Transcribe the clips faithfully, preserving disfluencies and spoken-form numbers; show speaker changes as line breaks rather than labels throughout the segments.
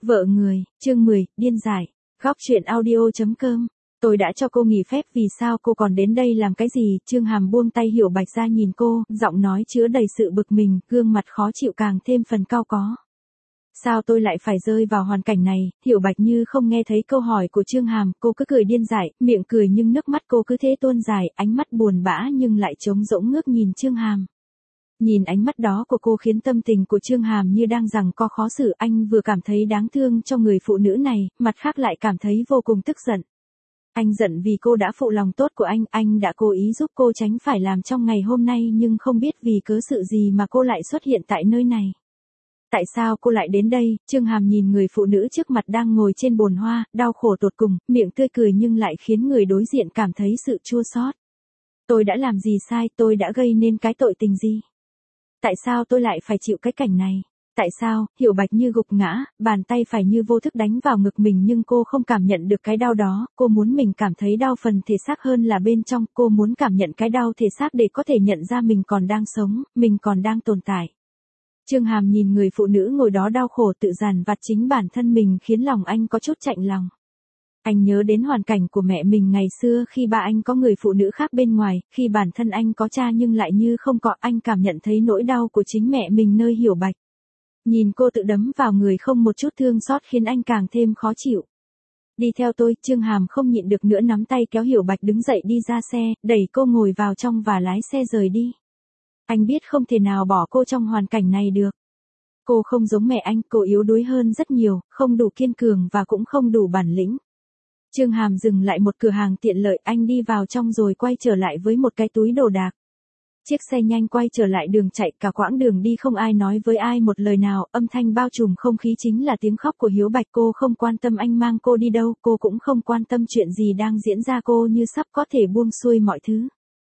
Vợ người, chương mười, điên dại. Góc truyện audio.com. Tôi đã cho cô nghỉ phép, vì sao cô còn đến đây làm cái gì? Chương Hàm buông tay Hiểu Bạch ra nhìn cô, giọng nói chứa đầy sự bực mình, gương mặt khó chịu càng thêm phần cau có. Sao tôi lại phải rơi vào hoàn cảnh này? Hiểu Bạch như không nghe thấy câu hỏi của Chương Hàm, cô cứ cười điên dại, miệng cười nhưng nước mắt cô cứ thế tuôn dài, ánh mắt buồn bã nhưng lại trống rỗng ngước nhìn Chương Hàm. Nhìn ánh mắt đó của cô khiến tâm tình của Chương Hàm như đang giằng co khó xử, anh vừa cảm thấy đáng thương cho người phụ nữ này, mặt khác lại cảm thấy vô cùng tức giận. Anh giận vì cô đã phụ lòng tốt của anh, anh đã cố ý giúp cô tránh phải làm trong ngày hôm nay, nhưng không biết vì cớ sự gì mà cô lại xuất hiện tại nơi này. Tại sao cô lại đến đây? Chương Hàm nhìn người phụ nữ trước mặt đang ngồi trên bồn hoa, đau khổ tột cùng, miệng tươi cười nhưng lại khiến người đối diện cảm thấy sự chua xót. Tôi đã làm gì sai, tôi đã gây nên cái tội tình gì? Tại sao tôi lại phải chịu cái cảnh này? Tại sao? Hiểu Bạch như gục ngã, bàn tay phải như vô thức đánh vào ngực mình, nhưng cô không cảm nhận được cái đau đó, cô muốn mình cảm thấy đau phần thể xác hơn là bên trong, cô muốn cảm nhận cái đau thể xác để có thể nhận ra mình còn đang sống, mình còn đang tồn tại. Chương Hàm nhìn người phụ nữ ngồi đó đau khổ tự dằn vặt chính bản thân mình khiến lòng anh có chút chạnh lòng. Anh nhớ đến hoàn cảnh của mẹ mình ngày xưa khi ba anh có người phụ nữ khác bên ngoài, khi bản thân anh có cha nhưng lại như không có, anh cảm nhận thấy nỗi đau của chính mẹ mình nơi Hiểu Bạch. Nhìn cô tự đấm vào người không một chút thương xót khiến anh càng thêm khó chịu. Đi theo tôi, Chương Hàm không nhịn được nữa nắm tay kéo Hiểu Bạch đứng dậy đi ra xe, đẩy cô ngồi vào trong và lái xe rời đi. Anh biết không thể nào bỏ cô trong hoàn cảnh này được. Cô không giống mẹ anh, cô yếu đuối hơn rất nhiều, không đủ kiên cường và cũng không đủ bản lĩnh. Chương Hàm dừng lại một cửa hàng tiện lợi, anh đi vào trong rồi quay trở lại với một cái túi đồ đạc. Chiếc xe nhanh quay trở lại đường chạy, cả quãng đường đi không ai nói với ai một lời nào, âm thanh bao trùm không khí chính là tiếng khóc của Hiếu Bạch. Cô không quan tâm anh mang cô đi đâu, cô cũng không quan tâm chuyện gì đang diễn ra, cô như sắp có thể buông xuôi mọi thứ.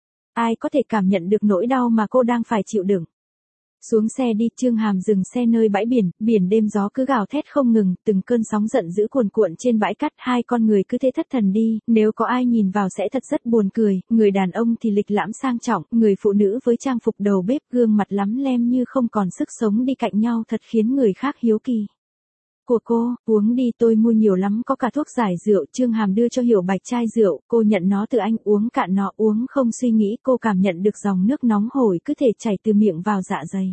Ai có thể cảm nhận được nỗi đau mà cô đang phải chịu đựng. Xuống xe đi, Chương Hàm dừng xe nơi bãi biển, biển đêm gió cứ gào thét không ngừng, từng cơn sóng giận dữ cuồn cuộn trên bãi cát, hai con người cứ thế thất thần đi, nếu có ai nhìn vào sẽ thật rất buồn cười, người đàn ông thì lịch lãm sang trọng, người phụ nữ với trang phục đầu bếp gương mặt lắm lem như không còn sức sống đi cạnh nhau thật khiến người khác hiếu kỳ. Của cô, uống đi, tôi mua nhiều lắm, có cả thuốc giải rượu. Chương Hàm đưa cho Hiểu Bạch chai rượu, cô nhận nó từ anh, uống cạn nó, uống không suy nghĩ, cô cảm nhận được dòng nước nóng hổi cứ thể chảy từ miệng vào dạ dày.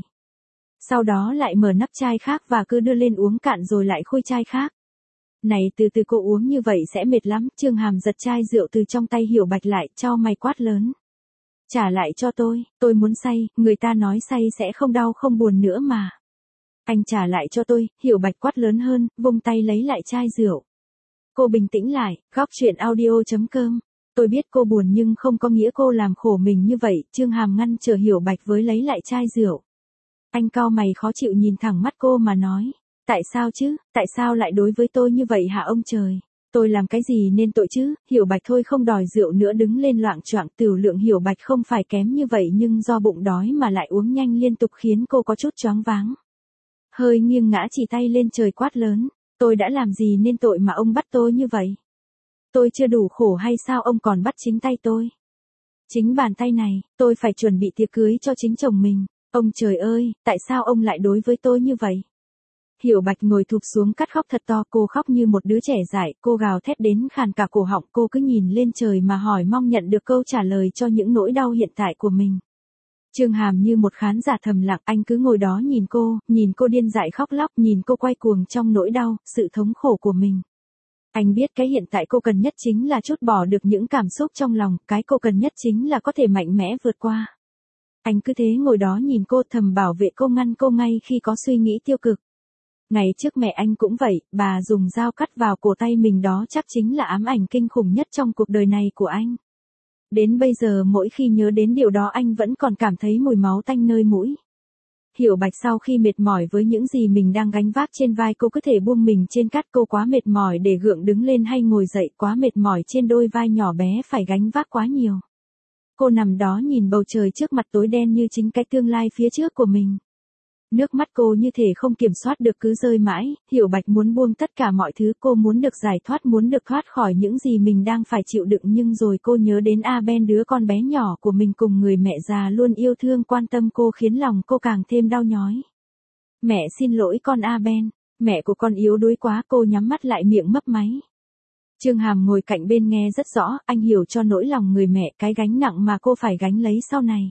Sau đó lại mở nắp chai khác và cứ đưa lên uống cạn rồi lại khui chai khác. Này, từ từ, cô uống như vậy sẽ mệt lắm. Chương Hàm giật chai rượu từ trong tay Hiểu Bạch lại, chau mày quát lớn. Trả lại cho tôi, tôi muốn say, người ta nói say sẽ không đau không buồn nữa mà. Anh trả lại cho tôi, Hiểu Bạch quát lớn hơn, vung tay lấy lại chai rượu. Cô bình tĩnh lại, góc truyện audio.com. Tôi biết cô buồn nhưng không có nghĩa cô làm khổ mình như vậy. Chương Hàm ngăn trở Hiểu Bạch với lấy lại chai rượu. Anh cau mày khó chịu nhìn thẳng mắt cô mà nói. Tại sao chứ, tại sao lại đối với tôi như vậy hả ông trời? Tôi làm cái gì nên tội chứ? Hiểu Bạch thôi không đòi rượu nữa đứng lên loạng choạng, tiểu lượng Hiểu Bạch không phải kém như vậy nhưng do bụng đói mà lại uống nhanh liên tục khiến cô có chút choáng váng. Hơi nghiêng ngã chỉ tay lên trời quát lớn, tôi đã làm gì nên tội mà ông bắt tôi như vậy? Tôi chưa đủ khổ hay sao ông còn bắt chính tay tôi? Chính bàn tay này, tôi phải chuẩn bị tiệc cưới cho chính chồng mình. Ông trời ơi, tại sao ông lại đối với tôi như vậy? Hiểu Bạch ngồi thụp xuống cắt khóc thật to, cô khóc như một đứa trẻ dại, cô gào thét đến khàn cả cổ họng, cô cứ nhìn lên trời mà hỏi mong nhận được câu trả lời cho những nỗi đau hiện tại của mình. Chương Hàm như một khán giả thầm lặng, anh cứ ngồi đó nhìn cô, nhìn cô điên dại khóc lóc, nhìn cô quay cuồng trong nỗi đau, sự thống khổ của mình. Anh biết cái hiện tại cô cần nhất chính là trút bỏ được những cảm xúc trong lòng, cái cô cần nhất chính là có thể mạnh mẽ vượt qua. Anh cứ thế ngồi đó nhìn cô, thầm bảo vệ cô, ngăn cô ngay khi có suy nghĩ tiêu cực. Ngày trước mẹ anh cũng vậy, bà dùng dao cắt vào cổ tay mình, đó chắc chính là ám ảnh kinh khủng nhất trong cuộc đời này của anh. Đến bây giờ mỗi khi nhớ đến điều đó anh vẫn còn cảm thấy mùi máu tanh nơi mũi. Hiểu Bạch sau khi mệt mỏi với những gì mình đang gánh vác trên vai, cô cứ thể buông mình trên cát, cô quá mệt mỏi để gượng đứng lên hay ngồi dậy, quá mệt mỏi trên đôi vai nhỏ bé phải gánh vác quá nhiều. Cô nằm đó nhìn bầu trời trước mặt tối đen như chính cái tương lai phía trước của mình. Nước mắt cô như thể không kiểm soát được cứ rơi mãi, Hiểu Bạch muốn buông tất cả mọi thứ, cô muốn được giải thoát, muốn được thoát khỏi những gì mình đang phải chịu đựng, nhưng rồi cô nhớ đến A Ben, đứa con bé nhỏ của mình cùng người mẹ già luôn yêu thương quan tâm cô khiến lòng cô càng thêm đau nhói. Mẹ xin lỗi con A Ben, mẹ của con yếu đuối quá, cô nhắm mắt lại miệng mấp máy. Trương Hàm ngồi cạnh bên nghe rất rõ, anh hiểu cho nỗi lòng người mẹ, cái gánh nặng mà cô phải gánh lấy sau này.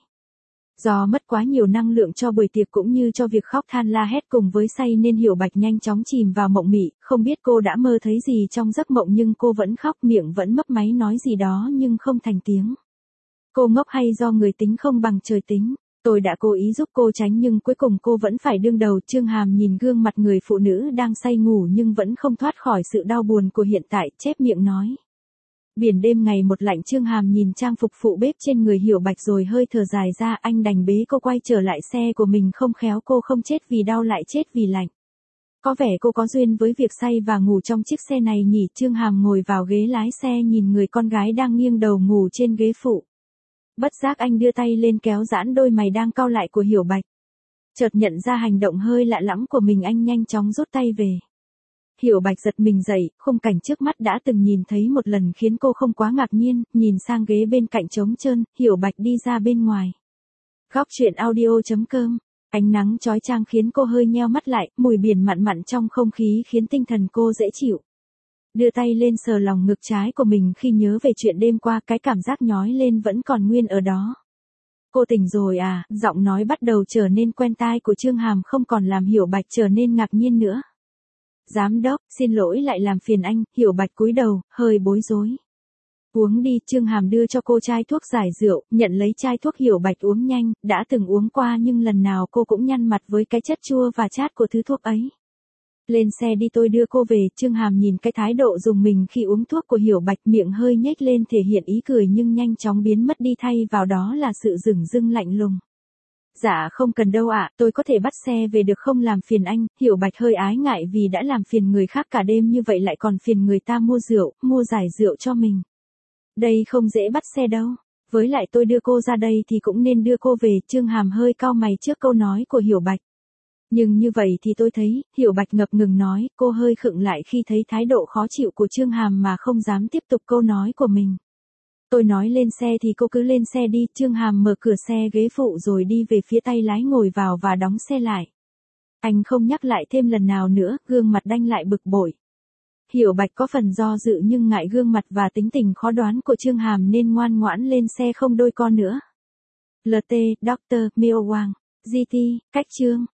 Do mất quá nhiều năng lượng cho buổi tiệc cũng như cho việc khóc than la hét cùng với say nên Hiểu Bạch nhanh chóng chìm vào mộng mị, không biết cô đã mơ thấy gì trong giấc mộng nhưng cô vẫn khóc, miệng vẫn mấp máy nói gì đó nhưng không thành tiếng. Cô ngốc hay do người tính không bằng trời tính? Tôi đã cố ý giúp cô tránh nhưng cuối cùng cô vẫn phải đương đầu. Trương Hàm nhìn gương mặt người phụ nữ đang say ngủ nhưng vẫn không thoát khỏi sự đau buồn của hiện tại, chép miệng nói. Biển đêm ngày một lạnh. Trương Hàm nhìn trang phục phụ bếp trên người Hiểu Bạch rồi hơi thở dài ra, anh đành bế cô quay trở lại xe của mình, không khéo cô không chết vì đau lại chết vì lạnh. Có vẻ cô có duyên với việc say và ngủ trong chiếc xe này nhỉ. Trương Hàm ngồi vào ghế lái xe nhìn người con gái đang nghiêng đầu ngủ trên ghế phụ. Bất giác anh đưa tay lên kéo giãn đôi mày đang cau lại của Hiểu Bạch. Chợt nhận ra hành động hơi lạ lẫm của mình, anh nhanh chóng rút tay về. Hiểu Bạch giật mình dậy, khung cảnh trước mắt đã từng nhìn thấy một lần khiến cô không quá ngạc nhiên, nhìn sang ghế bên cạnh trống trơn, Hiểu Bạch đi ra bên ngoài. Góc truyện audio chấm com. Ánh nắng chói chang khiến cô hơi nheo mắt lại, mùi biển mặn mặn trong không khí khiến tinh thần cô dễ chịu. Đưa tay lên sờ lòng ngực trái của mình khi nhớ về chuyện đêm qua, cái cảm giác nhói lên vẫn còn nguyên ở đó. Cô tỉnh rồi à? Giọng nói bắt đầu trở nên quen tai của Trương Hàm không còn làm Hiểu Bạch trở nên ngạc nhiên nữa. Giám đốc, xin lỗi lại làm phiền anh. Hiểu Bạch cúi đầu, hơi bối rối. Uống đi. Trương Hàm đưa cho cô chai thuốc giải rượu, nhận lấy chai thuốc. Hiểu Bạch uống nhanh, đã từng uống qua nhưng lần nào cô cũng nhăn mặt với cái chất chua và chát của thứ thuốc ấy. Lên xe đi, tôi đưa cô về. Trương Hàm nhìn cái thái độ dùng mình khi uống thuốc của Hiểu Bạch, miệng hơi nhếch lên thể hiện ý cười nhưng nhanh chóng biến mất đi, thay vào đó là sự dửng dưng lạnh lùng. Dạ không cần đâu ạ, tôi có thể bắt xe về được không, làm phiền anh. Hiểu Bạch hơi ái ngại vì đã làm phiền người khác cả đêm như vậy lại còn phiền người ta mua rượu, mua giải rượu cho mình. Đây không dễ bắt xe đâu. Với lại tôi đưa cô ra đây thì cũng nên đưa cô về. Trương Hàm hơi cau mày trước câu nói của Hiểu Bạch. Nhưng như vậy thì tôi thấy, Hiểu Bạch ngập ngừng nói, cô hơi khựng lại khi thấy thái độ khó chịu của Trương Hàm mà không dám tiếp tục câu nói của mình. Tôi nói lên xe thì cô cứ lên xe đi. Trương Hàm mở cửa xe ghế phụ rồi đi về phía tay lái, ngồi vào và đóng xe lại. Anh không nhắc lại thêm lần nào nữa, gương mặt đanh lại bực bội. Hiểu Bạch có phần do dự nhưng ngại gương mặt và tính tình khó đoán của Trương Hàm nên ngoan ngoãn lên xe không đôi co nữa. lờ tê, Doctor, Miêu Wang, giê tê, cách chương.